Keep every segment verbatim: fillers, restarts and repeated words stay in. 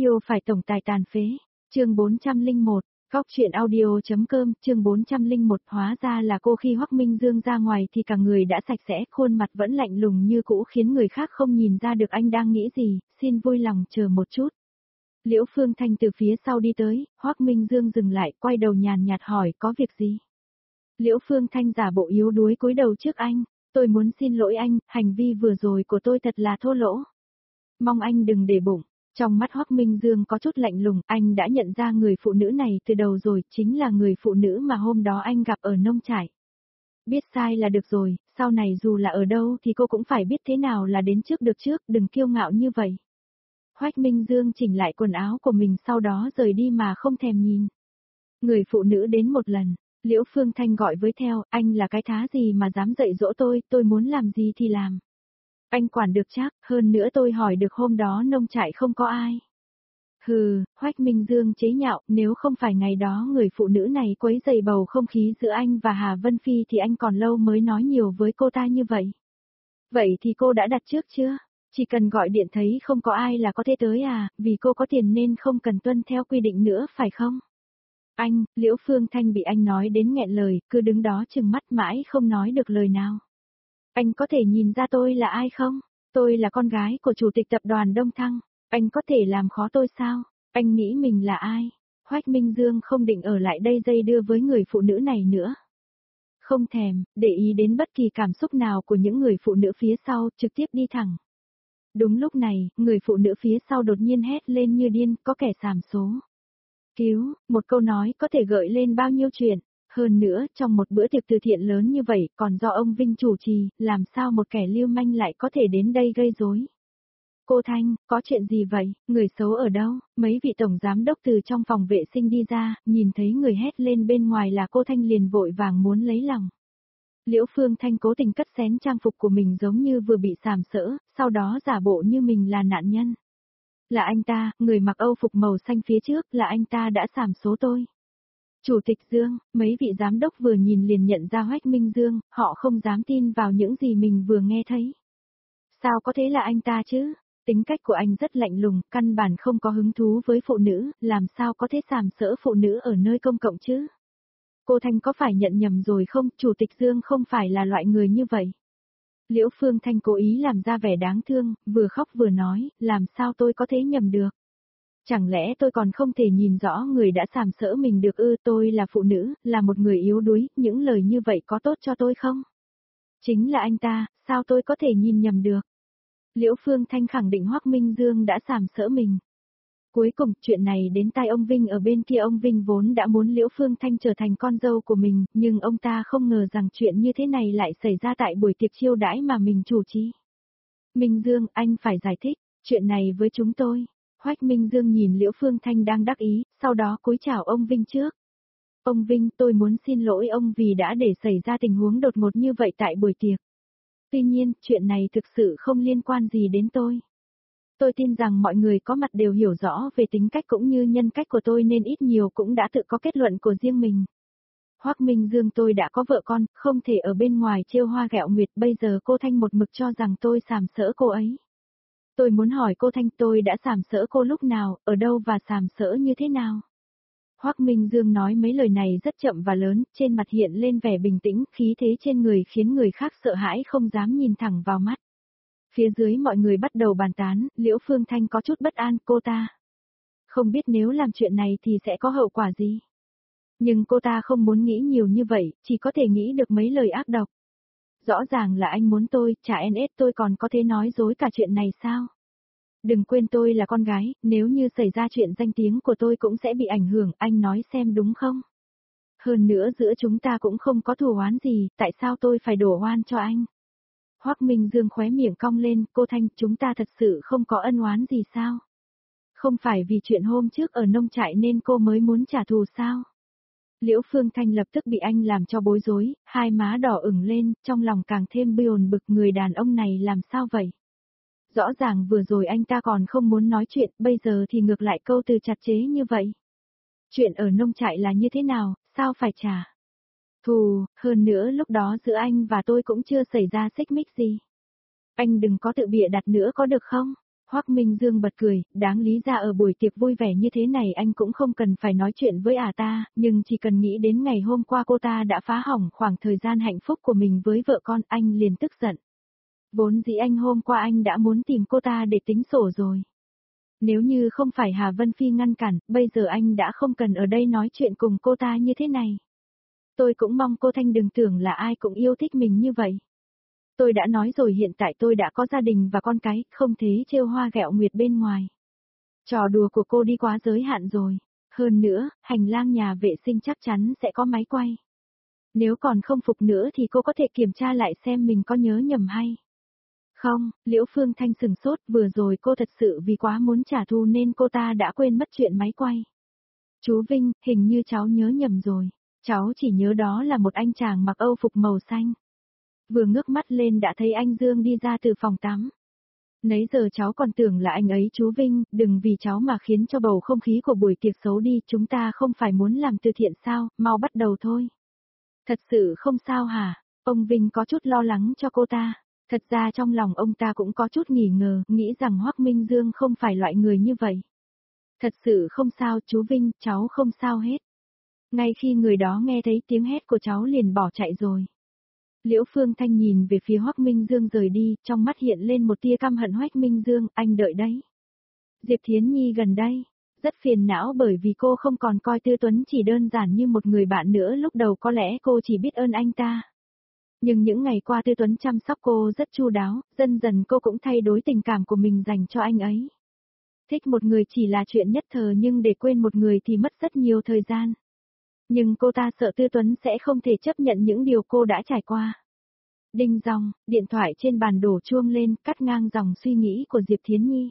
Yêu phải tổng tài tàn phế, chương bốn trăm lẻ một, góc truyện audio.com, chương bốn trăm lẻ một, hóa ra là cô. Khi Hoắc Minh Dương ra ngoài thì cả người đã sạch sẽ, khuôn mặt vẫn lạnh lùng như cũ khiến người khác không nhìn ra được anh đang nghĩ gì, xin vui lòng chờ một chút. Liễu Phương Thanh từ phía sau đi tới, Hoắc Minh Dương dừng lại, quay đầu nhàn nhạt hỏi có việc gì. Liễu Phương Thanh giả bộ yếu đuối cúi đầu trước anh, tôi muốn xin lỗi anh, hành vi vừa rồi của tôi thật là thô lỗ. Mong anh đừng để bụng. Trong mắt Hoắc Minh Dương có chút lạnh lùng, anh đã nhận ra người phụ nữ này từ đầu rồi, chính là người phụ nữ mà hôm đó anh gặp ở nông trại. Biết sai là được rồi, sau này dù là ở đâu thì cô cũng phải biết thế nào là đến trước được trước, đừng kiêu ngạo như vậy. Hoắc Minh Dương chỉnh lại quần áo của mình sau đó rời đi mà không thèm nhìn. Người phụ nữ đến một lần, Liễu Phương Thanh gọi với theo, anh là cái thá gì mà dám dạy dỗ tôi, tôi muốn làm gì thì làm. Anh quản được chắc, hơn nữa tôi hỏi được hôm đó nông trại không có ai. Hừ, Hoắc Minh Dương chế nhạo, nếu không phải ngày đó người phụ nữ này quấy rầy bầu không khí giữa anh và Hà Vân Phi thì anh còn lâu mới nói nhiều với cô ta như vậy. Vậy thì cô đã đặt trước chưa? Chỉ cần gọi điện thấy không có ai là có thể tới à, vì cô có tiền nên không cần tuân theo quy định nữa phải không? Anh, Liễu Phương Thanh bị anh nói đến nghẹn lời, cứ đứng đó trừng mắt mãi không nói được lời nào. Anh có thể nhìn ra tôi là ai không? Tôi là con gái của chủ tịch tập đoàn Đông Thăng. Anh có thể làm khó tôi sao? Anh nghĩ mình là ai? Hoắc Minh Dương không định ở lại đây dây dưa với người phụ nữ này nữa. Không thèm, để ý đến bất kỳ cảm xúc nào của những người phụ nữ phía sau, trực tiếp đi thẳng. Đúng lúc này, người phụ nữ phía sau đột nhiên hét lên như điên, có kẻ xàm số. Cứu, một câu nói có thể gợi lên bao nhiêu chuyện. Hơn nữa, trong một bữa tiệc từ thiện lớn như vậy, còn do ông Vinh chủ trì, làm sao một kẻ lưu manh lại có thể đến đây gây rối? Cô Thanh, có chuyện gì vậy? Người xấu ở đâu? Mấy vị tổng giám đốc từ trong phòng vệ sinh đi ra, nhìn thấy người hét lên bên ngoài là cô Thanh liền vội vàng muốn lấy lòng. Liễu Phương Thanh cố tình cất xén trang phục của mình giống như vừa bị sàm sỡ, sau đó giả bộ như mình là nạn nhân. Là anh ta, người mặc âu phục màu xanh phía trước, là anh ta đã sàm số tôi. Chủ tịch Dương, mấy vị giám đốc vừa nhìn liền nhận ra Hoắc Minh Dương, họ không dám tin vào những gì mình vừa nghe thấy. Sao có thể là anh ta chứ? Tính cách của anh rất lạnh lùng, căn bản không có hứng thú với phụ nữ, làm sao có thể sàm sỡ phụ nữ ở nơi công cộng chứ? Cô Thanh có phải nhận nhầm rồi không? Chủ tịch Dương không phải là loại người như vậy. Liễu Phương Thanh cố ý làm ra vẻ đáng thương, vừa khóc vừa nói, làm sao tôi có thể nhầm được? Chẳng lẽ tôi còn không thể nhìn rõ người đã sàm sỡ mình được ư? Tôi là phụ nữ, là một người yếu đuối, những lời như vậy có tốt cho tôi không? Chính là anh ta, sao tôi có thể nhìn nhầm được? Liễu Phương Thanh khẳng định Hoắc Minh Dương đã sàm sỡ mình. Cuối cùng, chuyện này đến tai ông Vinh ở bên kia. Ông Vinh vốn đã muốn Liễu Phương Thanh trở thành con dâu của mình, nhưng ông ta không ngờ rằng chuyện như thế này lại xảy ra tại buổi tiệc chiêu đãi mà mình chủ trì. Minh Dương, anh phải giải thích, chuyện này với chúng tôi. Hoắc Minh Dương nhìn Liễu Phương Thanh đang đắc ý, sau đó cúi chào ông Vinh trước. Ông Vinh, tôi muốn xin lỗi ông vì đã để xảy ra tình huống đột ngột như vậy tại buổi tiệc. Tuy nhiên, chuyện này thực sự không liên quan gì đến tôi. Tôi tin rằng mọi người có mặt đều hiểu rõ về tính cách cũng như nhân cách của tôi nên ít nhiều cũng đã tự có kết luận của riêng mình. Hoắc Minh Dương, tôi đã có vợ con, không thể ở bên ngoài trêu hoa ghẹo nguyệt, bây giờ cô Thanh một mực cho rằng tôi sàm sỡ cô ấy. Tôi muốn hỏi cô Thanh, tôi đã sàm sỡ cô lúc nào, ở đâu và sàm sỡ như thế nào? Hoắc Minh Dương nói mấy lời này rất chậm và lớn, trên mặt hiện lên vẻ bình tĩnh, khí thế trên người khiến người khác sợ hãi không dám nhìn thẳng vào mắt. Phía dưới mọi người bắt đầu bàn tán, Liễu Phương Thanh có chút bất an, cô ta. Không biết nếu làm chuyện này thì sẽ có hậu quả gì. Nhưng cô ta không muốn nghĩ nhiều như vậy, chỉ có thể nghĩ được mấy lời ác độc. Rõ ràng là anh muốn tôi, chả en ét tôi còn có thể nói dối cả chuyện này sao? Đừng quên tôi là con gái, nếu như xảy ra chuyện danh tiếng của tôi cũng sẽ bị ảnh hưởng, anh nói xem đúng không? Hơn nữa giữa chúng ta cũng không có thù oán gì, tại sao tôi phải đổ oan cho anh? Hoắc Minh Dương khóe miệng cong lên, cô Thanh, chúng ta thật sự không có ân oán gì sao? Không phải vì chuyện hôm trước ở nông trại nên cô mới muốn trả thù sao? Liễu Phương Thanh lập tức bị anh làm cho bối rối, hai má đỏ ửng lên, trong lòng càng thêm bồn bực, người đàn ông này làm sao vậy? Rõ ràng vừa rồi anh ta còn không muốn nói chuyện, bây giờ thì ngược lại câu từ chặt chẽ như vậy. Chuyện ở nông trại là như thế nào, sao phải trả? Thù, hơn nữa lúc đó giữa anh và tôi cũng chưa xảy ra xích mích gì. Anh đừng có tự bịa đặt nữa có được không? Hoắc Minh Dương bật cười, đáng lý ra ở buổi tiệc vui vẻ như thế này anh cũng không cần phải nói chuyện với ả ta, nhưng chỉ cần nghĩ đến ngày hôm qua cô ta đã phá hỏng khoảng thời gian hạnh phúc của mình với vợ con, anh liền tức giận. Vốn dĩ anh hôm qua anh đã muốn tìm cô ta để tính sổ rồi. Nếu như không phải Hà Vân Phi ngăn cản, bây giờ anh đã không cần ở đây nói chuyện cùng cô ta như thế này. Tôi cũng mong cô Thanh đừng tưởng là ai cũng yêu thích mình như vậy. Tôi đã nói rồi, hiện tại tôi đã có gia đình và con cái, không thế trêu hoa ghẹo nguyệt bên ngoài. Trò đùa của cô đi quá giới hạn rồi. Hơn nữa, hành lang nhà vệ sinh chắc chắn sẽ có máy quay. Nếu còn không phục nữa thì cô có thể kiểm tra lại xem mình có nhớ nhầm hay không. Liễu Phương Thanh sừng sốt, vừa rồi cô thật sự vì quá muốn trả thù nên cô ta đã quên mất chuyện máy quay. Chú Vinh, hình như cháu nhớ nhầm rồi. Cháu chỉ nhớ đó là một anh chàng mặc âu phục màu xanh. Vừa ngước mắt lên đã thấy anh Dương đi ra từ phòng tắm. Nấy giờ cháu còn tưởng là anh ấy. Chú Vinh, đừng vì cháu mà khiến cho bầu không khí của buổi tiệc xấu đi, chúng ta không phải muốn làm từ thiện sao, mau bắt đầu thôi. Thật sự không sao hả? Ông Vinh có chút lo lắng cho cô ta. Thật ra trong lòng ông ta cũng có chút nghi ngờ, nghĩ rằng Hoắc Minh Dương không phải loại người như vậy. Thật sự không sao chú Vinh, cháu không sao hết. Ngay khi người đó nghe thấy tiếng hét của cháu liền bỏ chạy rồi. Liễu Phương Thanh nhìn về phía Hoắc Minh Dương rời đi, trong mắt hiện lên một tia căm hận. Hoắc Minh Dương, anh đợi đấy. Diệp Thiến Nhi gần đây, rất phiền não bởi vì cô không còn coi Tư Tuấn chỉ đơn giản như một người bạn nữa. Lúc đầu có lẽ cô chỉ biết ơn anh ta. Nhưng những ngày qua Tư Tuấn chăm sóc cô rất chu đáo, dần dần cô cũng thay đổi tình cảm của mình dành cho anh ấy. Thích một người chỉ là chuyện nhất thời nhưng để quên một người thì mất rất nhiều thời gian. Nhưng cô ta sợ Tư Tuấn sẽ không thể chấp nhận những điều cô đã trải qua. Đinh dòng, điện thoại trên bàn đổ chuông lên, cắt ngang dòng suy nghĩ của Diệp Thiến Nhi.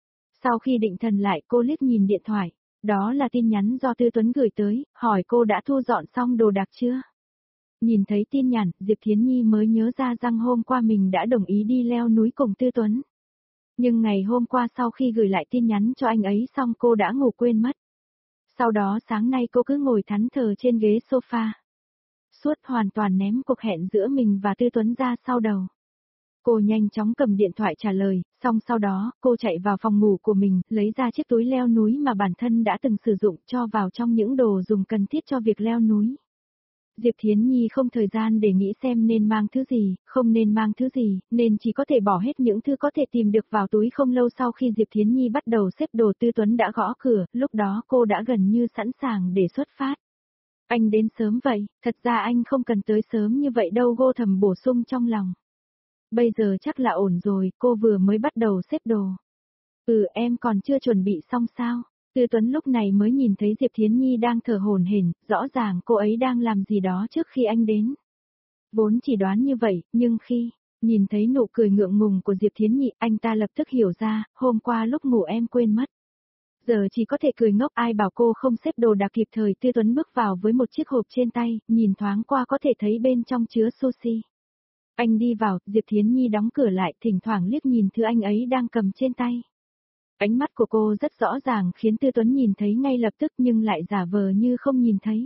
Sau khi định thần lại cô liếc nhìn điện thoại, đó là tin nhắn do Tư Tuấn gửi tới, hỏi cô đã thu dọn xong đồ đạc chưa? Nhìn thấy tin nhắn, Diệp Thiến Nhi mới nhớ ra rằng hôm qua mình đã đồng ý đi leo núi cùng Tư Tuấn. Nhưng ngày hôm qua sau khi gửi lại tin nhắn cho anh ấy xong cô đã ngủ quên mất. Sau đó sáng nay cô cứ ngồi thẫn thờ trên ghế sofa. Suốt hoàn toàn ném cuộc hẹn giữa mình và Tư Tuấn ra sau đầu. Cô nhanh chóng cầm điện thoại trả lời, xong sau đó, cô chạy vào phòng ngủ của mình, lấy ra chiếc túi leo núi mà bản thân đã từng sử dụng cho vào trong những đồ dùng cần thiết cho việc leo núi. Diệp Thiến Nhi không thời gian để nghĩ xem nên mang thứ gì, không nên mang thứ gì, nên chỉ có thể bỏ hết những thứ có thể tìm được vào túi. Không lâu sau khi Diệp Thiến Nhi bắt đầu xếp đồ, Tư Tuấn đã gõ cửa, lúc đó cô đã gần như sẵn sàng để xuất phát. Anh đến sớm vậy, thật ra anh không cần tới sớm như vậy đâu, cô thầm bổ sung trong lòng. Bây giờ chắc là ổn rồi, cô vừa mới bắt đầu xếp đồ. Ừ, em còn chưa chuẩn bị xong sao? Tư Tuấn lúc này mới nhìn thấy Diệp Thiến Nhi đang thở hổn hển, rõ ràng cô ấy đang làm gì đó trước khi anh đến. Vốn chỉ đoán như vậy, nhưng khi nhìn thấy nụ cười ngượng ngùng của Diệp Thiến Nhi, anh ta lập tức hiểu ra, hôm qua lúc ngủ em quên mất. Giờ chỉ có thể cười ngốc, ai bảo cô không xếp đồ đạc kịp thời. Tư Tuấn bước vào với một chiếc hộp trên tay, nhìn thoáng qua có thể thấy bên trong chứa sushi. Anh đi vào, Diệp Thiến Nhi đóng cửa lại, thỉnh thoảng liếc nhìn thứ anh ấy đang cầm trên tay. Ánh mắt của cô rất rõ ràng khiến Tư Tuấn nhìn thấy ngay lập tức nhưng lại giả vờ như không nhìn thấy.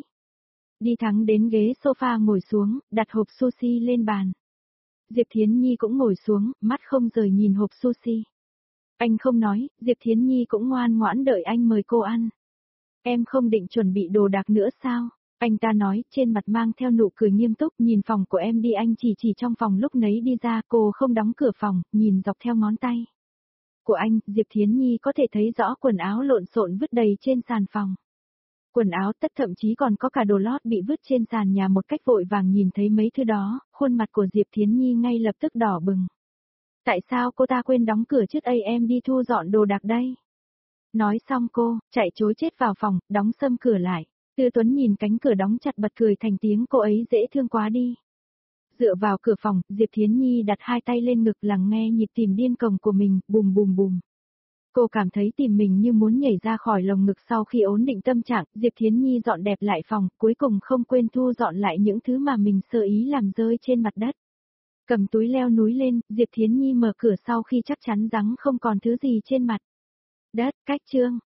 Đi thẳng đến ghế sofa ngồi xuống, đặt hộp sushi lên bàn. Diệp Thiến Nhi cũng ngồi xuống, mắt không rời nhìn hộp sushi. Anh không nói, Diệp Thiến Nhi cũng ngoan ngoãn đợi anh mời cô ăn. Em không định chuẩn bị đồ đạc nữa sao? Anh ta nói, trên mặt mang theo nụ cười nghiêm túc. Nhìn phòng của em đi, anh chỉ chỉ trong phòng lúc nấy đi ra. Cô không đóng cửa phòng, nhìn dọc theo ngón tay của anh, Diệp Thiến Nhi có thể thấy rõ quần áo lộn xộn vứt đầy trên sàn phòng. Quần áo tất, thậm chí còn có cả đồ lót bị vứt trên sàn nhà. Một cách vội vàng nhìn thấy mấy thứ đó, khuôn mặt của Diệp Thiến Nhi ngay lập tức đỏ bừng. Tại sao cô ta quên đóng cửa trước đây, em đi thu dọn đồ đạc đây. Nói xong cô, chạy trối chết vào phòng, đóng sầm cửa lại. Tư Tuấn nhìn cánh cửa đóng chặt bật cười thành tiếng, cô ấy dễ thương quá đi. Dựa vào cửa phòng, Diệp Thiến Nhi đặt hai tay lên ngực lắng nghe nhịp tim điên cuồng của mình, bùm bùm bùm. Cô cảm thấy tim mình như muốn nhảy ra khỏi lồng ngực. Sau khi ổn định tâm trạng, Diệp Thiến Nhi dọn đẹp lại phòng, cuối cùng không quên thu dọn lại những thứ mà mình sơ ý làm rơi trên mặt đất. Cầm túi leo núi lên, Diệp Thiến Nhi mở cửa sau khi chắc chắn rằng không còn thứ gì trên mặt đất. Cách chương